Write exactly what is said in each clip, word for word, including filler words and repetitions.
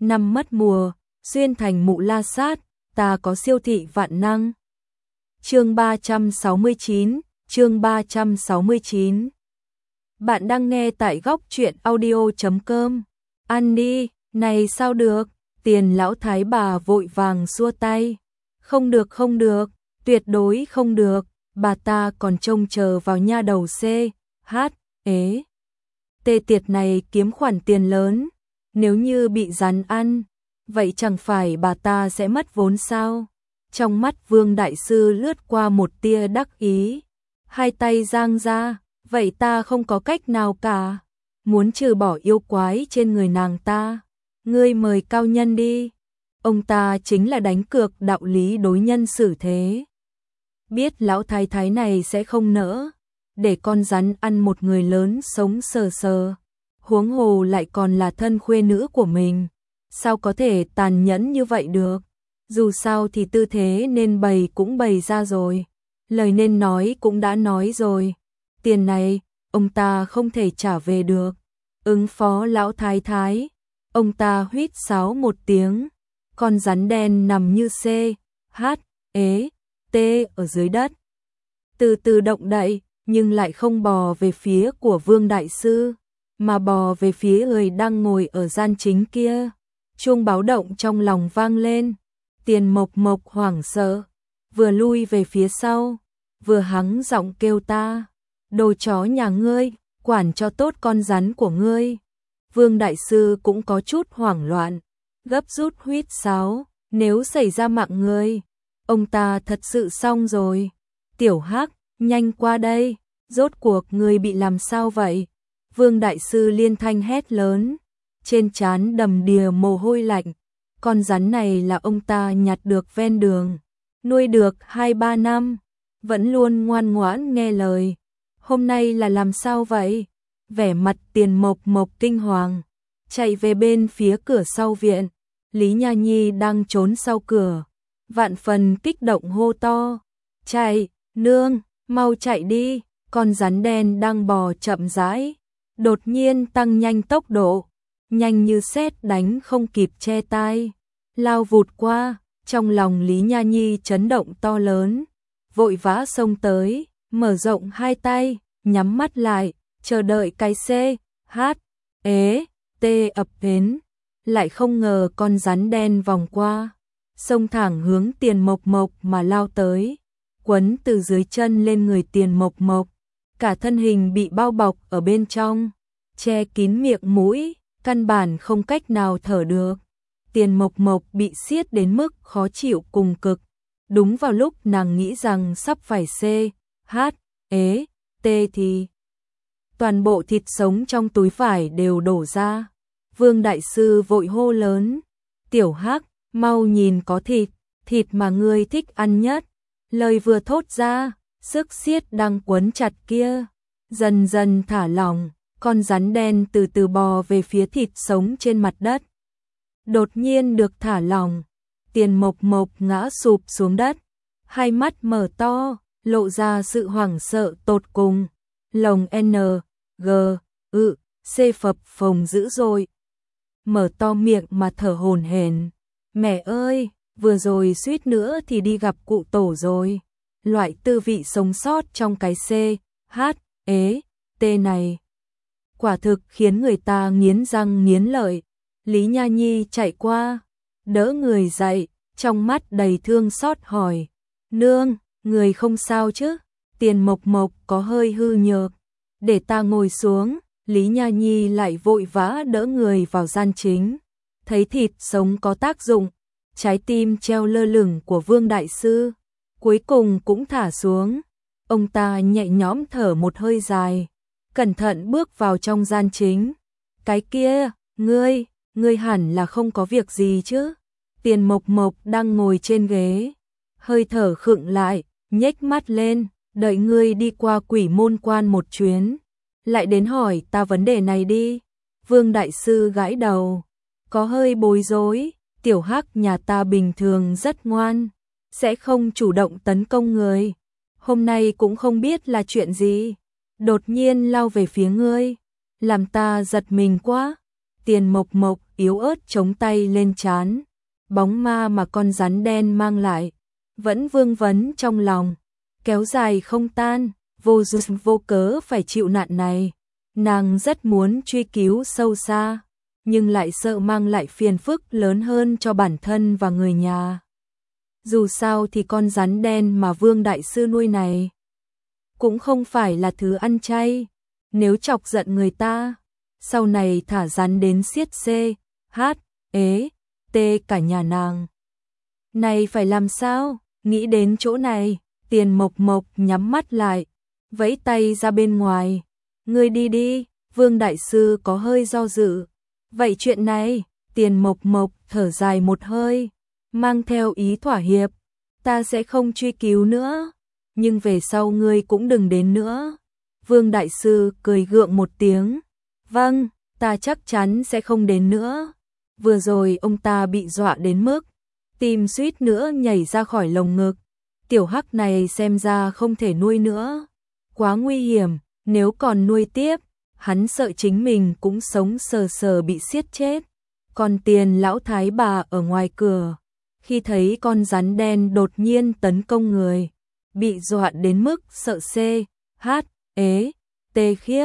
năm mất mùa, xuyên thành mụ la sát, ta có siêu thị vạn năng. Chương ba trăm sáu mươi chín, chương ba trăm sáu mươi chín. Bạn đang nghe tại góc truyện audio chấm com. Ăn đi, này sao được? Tiền lão thái bà vội vàng xua tay. Không được không được, tuyệt đối không được, bà ta còn trông chờ vào nha đầu C, H, ế. Tê tiệt này kiếm khoản tiền lớn, nếu như bị rắn ăn, vậy chẳng phải bà ta sẽ mất vốn sao? Trong mắt Vương Đại Sư lướt qua một tia đắc ý, hai tay giang ra, vậy ta không có cách nào cả, muốn trừ bỏ yêu quái trên người nàng ta, ngươi mời cao nhân đi. Ông ta chính là đánh cược đạo lý đối nhân xử thế. Biết lão thái thái này sẽ không nỡ để con rắn ăn một người lớn sống sờ sờ, huống hồ lại còn là thân khuê nữ của mình, sao có thể tàn nhẫn như vậy được? Dù sao thì tư thế nên bày cũng bày ra rồi, lời nên nói cũng đã nói rồi, tiền này ông ta không thể trả về được. Ứng phó lão thái thái, ông ta huýt sáo một tiếng, con rắn đen nằm như C, H, ế, T ở dưới đất, từ từ động đậy, nhưng lại không bò về phía của Vương Đại Sư, mà bò về phía người đang ngồi ở gian chính kia. Chuông báo động trong lòng vang lên, Tiền Mộc Mộc hoảng sợ, vừa lui về phía sau, vừa hắng giọng kêu ta, đồ chó nhà ngươi, quản cho tốt con rắn của ngươi. Vương Đại Sư cũng có chút hoảng loạn, gấp rút huýt sáo, nếu xảy ra mạng ngươi, ông ta thật sự xong rồi. Tiểu Hắc, nhanh qua đây, rốt cuộc ngươi bị làm sao vậy? Vương Đại Sư liên thanh hét lớn, trên trán đầm đìa mồ hôi lạnh. Con rắn này là ông ta nhặt được ven đường, nuôi được hai ba năm, vẫn luôn ngoan ngoãn nghe lời. Hôm nay là làm sao vậy? Vẻ mặt Tiền Mộc Mộc kinh hoàng, chạy về bên phía cửa sau viện. Lý Nha Nhi đang trốn sau cửa, vạn phần kích động hô to, chạy, nương, mau chạy đi. Con rắn đen đang bò chậm rãi, đột nhiên tăng nhanh tốc độ, nhanh như sét đánh không kịp che tai, lao vụt qua. Trong lòng Lý Nha Nhi chấn động to lớn, vội vã xông tới, mở rộng hai tay, nhắm mắt lại, chờ đợi cái C, H, ế, T ập đến. Lại không ngờ con rắn đen vòng qua, xông thẳng hướng Tiền Mộc Mộc mà lao tới, quấn từ dưới chân lên người Tiền Mộc Mộc, cả thân hình bị bao bọc ở bên trong, che kín miệng mũi, căn bản không cách nào thở được. Tiền Mộc Mộc bị siết đến mức khó chịu cùng cực. Đúng vào lúc nàng nghĩ rằng sắp phải C, H, ế, T thì toàn bộ thịt sống trong túi vải đều đổ ra. Vương Đại Sư vội hô lớn, Tiểu Hắc, mau nhìn có thịt, thịt mà ngươi thích ăn nhất. Lời vừa thốt ra, sức siết đang quấn chặt kia dần dần thả lỏng, con rắn đen từ từ bò về phía thịt sống trên mặt đất. Đột nhiên được thả lỏng, Tiền Mộc Mộc ngã sụp xuống đất, hai mắt mở to, lộ ra sự hoảng sợ tột cùng. Lồng N, G, ự, C phập phồng dữ dội, mở to miệng mà thở hổn hển. Mẹ ơi, vừa rồi suýt nữa thì đi gặp cụ tổ rồi. Loại tư vị sống sót trong cái C, H, ế, T này, quả thực khiến người ta nghiến răng nghiến lợi. Lý Nha Nhi chạy qua, đỡ người dậy, trong mắt đầy thương xót hỏi, nương, người không sao chứ? Tiền Mộc Mộc có hơi hư nhược, để ta ngồi xuống. Lý Nha Nhi lại vội vã đỡ người vào gian chính, thấy thịt sống có tác dụng, trái tim treo lơ lửng của Vương Đại Sư cuối cùng cũng thả xuống. Ông ta nhẹ nhõm thở một hơi dài, cẩn thận bước vào trong gian chính. Cái kia, ngươi, ngươi hẳn là không có việc gì chứ? Tiền Mộc Mộc đang ngồi trên ghế, hơi thở khựng lại, nhếch mắt lên, đợi ngươi đi qua Quỷ Môn Quan một chuyến, lại đến hỏi ta vấn đề này đi. Vương Đại Sư gãi đầu, có hơi bối rối. Tiểu Hắc nhà ta bình thường rất ngoan, sẽ không chủ động tấn công người, hôm nay cũng không biết là chuyện gì, đột nhiên lao về phía ngươi, làm ta giật mình quá. Tiền Mộc Mộc yếu ớt chống tay lên trán. Bóng ma mà con rắn đen mang lại vẫn vương vấn trong lòng, kéo dài không tan, vô duyên vô cớ phải chịu nạn này. Nàng rất muốn truy cứu sâu xa, nhưng lại sợ mang lại phiền phức lớn hơn cho bản thân và người nhà. Dù sao thì con rắn đen mà Vương đại sư nuôi này cũng không phải là thứ ăn chay, nếu chọc giận người ta, sau này thả rắn đến siết c, hát, ế, tê cả nhà nàng. Này phải làm sao? Nghĩ đến chỗ này, Tiền Mộc Mộc nhắm mắt lại, vẫy tay ra bên ngoài. Ngươi đi đi, Vương đại sư có hơi do dự. Vậy chuyện này, Tiền Mộc Mộc thở dài một hơi, mang theo ý thỏa hiệp. Ta sẽ không truy cứu nữa, nhưng về sau ngươi cũng đừng đến nữa. Vương đại sư cười gượng một tiếng. Vâng, ta chắc chắn sẽ không đến nữa. Vừa rồi ông ta bị dọa đến mức tim suýt nữa nhảy ra khỏi lồng ngực. Tiểu hắc này xem ra không thể nuôi nữa, quá nguy hiểm, nếu còn nuôi tiếp, hắn sợ chính mình cũng sống sờ sờ bị siết chết. Còn Tiền lão thái bà ở ngoài cửa, khi thấy con rắn đen đột nhiên tấn công người, bị dọa đến mức sợ c, hát, ế, tê khiếp,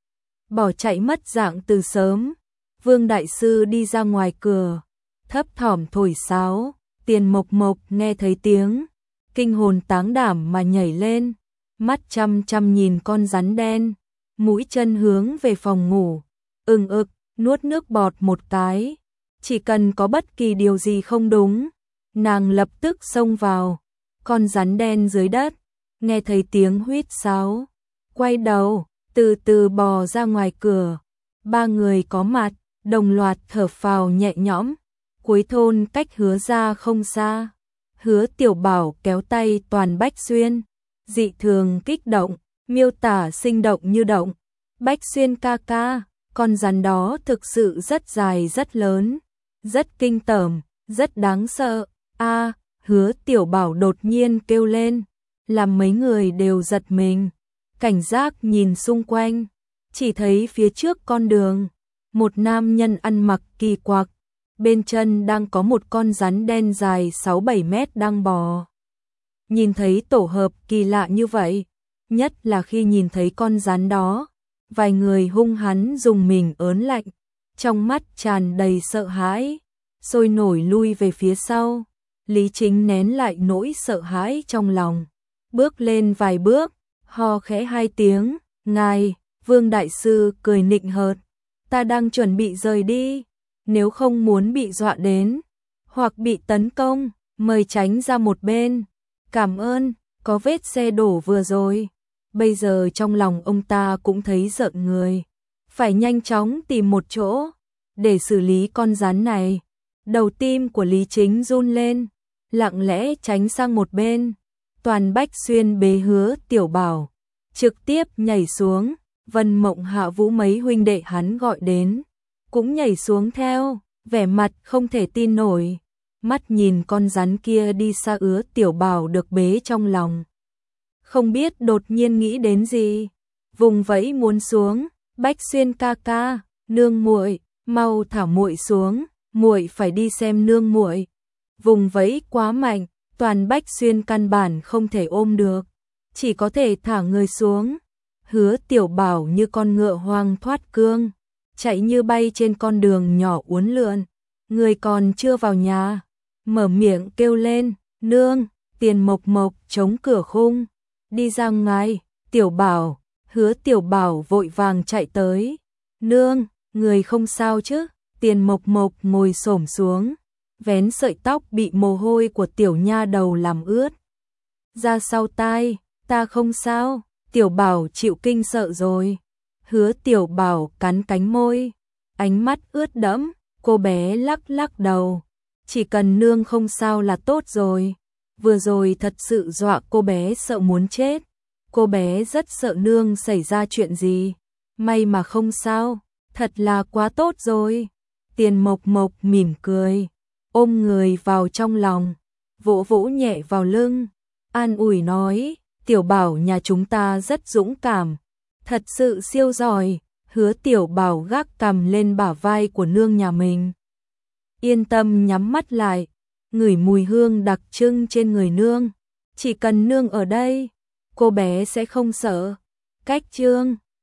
bỏ chạy mất dạng từ sớm. Vương đại sư đi ra ngoài cửa, thấp thỏm thổi sáo. Tiền Mộc Mộc nghe thấy tiếng, kinh hồn táng đảm mà nhảy lên, mắt chăm chăm nhìn con rắn đen, mũi chân hướng về phòng ngủ, ừng ực, nuốt nước bọt một cái. Chỉ cần có bất kỳ điều gì không đúng, nàng lập tức xông vào. Con rắn đen dưới đất, nghe thấy tiếng huýt sáo, quay đầu, từ từ bò ra ngoài cửa. Ba người có mặt, đồng loạt thở phào nhẹ nhõm. Cuối thôn cách Hứa ra không xa, Hứa Tiểu Bảo kéo tay Toàn Bách Xuyên, dị thường kích động, miêu tả sinh động như động. Bách Xuyên ca ca, con rắn đó thực sự rất dài rất lớn, rất kinh tởm, rất đáng sợ. A, Hứa Tiểu Bảo đột nhiên kêu lên, làm mấy người đều giật mình, cảnh giác nhìn xung quanh, chỉ thấy phía trước con đường, một nam nhân ăn mặc kỳ quặc, bên chân đang có một con rắn đen dài sáu bảy mét đang bò. Nhìn thấy tổ hợp kỳ lạ như vậy, nhất là khi nhìn thấy con rắn đó, vài người hung hãn dùng mình ớn lạnh, trong mắt tràn đầy sợ hãi, sôi nổi lui về phía sau. Lý Chính nén lại nỗi sợ hãi trong lòng, bước lên vài bước, ho khẽ hai tiếng. Ngài, Vương đại sư cười nịnh hợt, ta đang chuẩn bị rời đi, nếu không muốn bị dọa đến, hoặc bị tấn công, mời tránh ra một bên. Cảm ơn, có vết xe đổ vừa rồi. Bây giờ trong lòng ông ta cũng thấy rợn người, phải nhanh chóng tìm một chỗ để xử lý con rắn này. Đầu tim của Lý Chính run lên, lặng lẽ tránh sang một bên. Toàn Bách Xuyên bế Hứa Tiểu Bảo, trực tiếp nhảy xuống. Vân Mộng Hạ Vũ mấy huynh đệ hắn gọi đến, cũng nhảy xuống theo, vẻ mặt không thể tin nổi. Mắt nhìn con rắn kia đi xa, Hứa Tiểu Bảo được bế trong lòng, không biết đột nhiên nghĩ đến gì, vùng vẫy muốn xuống. Bách Xuyên ca ca, nương muội, mau thả muội xuống, muội phải đi xem nương muội. Vùng vẫy quá mạnh, Toàn Bách Xuyên căn bản không thể ôm được, chỉ có thể thả người xuống. Hứa Tiểu Bảo như con ngựa hoang thoát cương, chạy như bay trên con đường nhỏ uốn lượn. Người còn chưa vào nhà, mở miệng kêu lên, nương. Tiền Mộc Mộc chống cửa khung, đi ra ngoài. Tiểu Bảo, Hứa Tiểu Bảo vội vàng chạy tới. Nương, người không sao chứ? Tiền Mộc Mộc ngồi xổm xuống, vén sợi tóc bị mồ hôi của tiểu nha đầu làm ướt ra sau tai. Ta không sao. Tiểu Bảo chịu kinh sợ rồi. Hứa Tiểu Bảo cắn cánh môi, ánh mắt ướt đẫm. Cô bé lắc lắc đầu, chỉ cần nương không sao là tốt rồi. Vừa rồi thật sự dọa cô bé sợ muốn chết. Cô bé rất sợ nương xảy ra chuyện gì, may mà không sao, thật là quá tốt rồi. Tiền Mộc Mộc mỉm cười, ôm người vào trong lòng, vỗ vỗ nhẹ vào lưng, an ủi nói, Tiểu Bảo nhà chúng ta rất dũng cảm, thật sự siêu giỏi. Hứa Tiểu Bảo gác cằm lên bả vai của nương nhà mình, yên tâm nhắm mắt lại, ngửi mùi hương đặc trưng trên người nương. Chỉ cần nương ở đây, cô bé sẽ không sợ. Cách Trương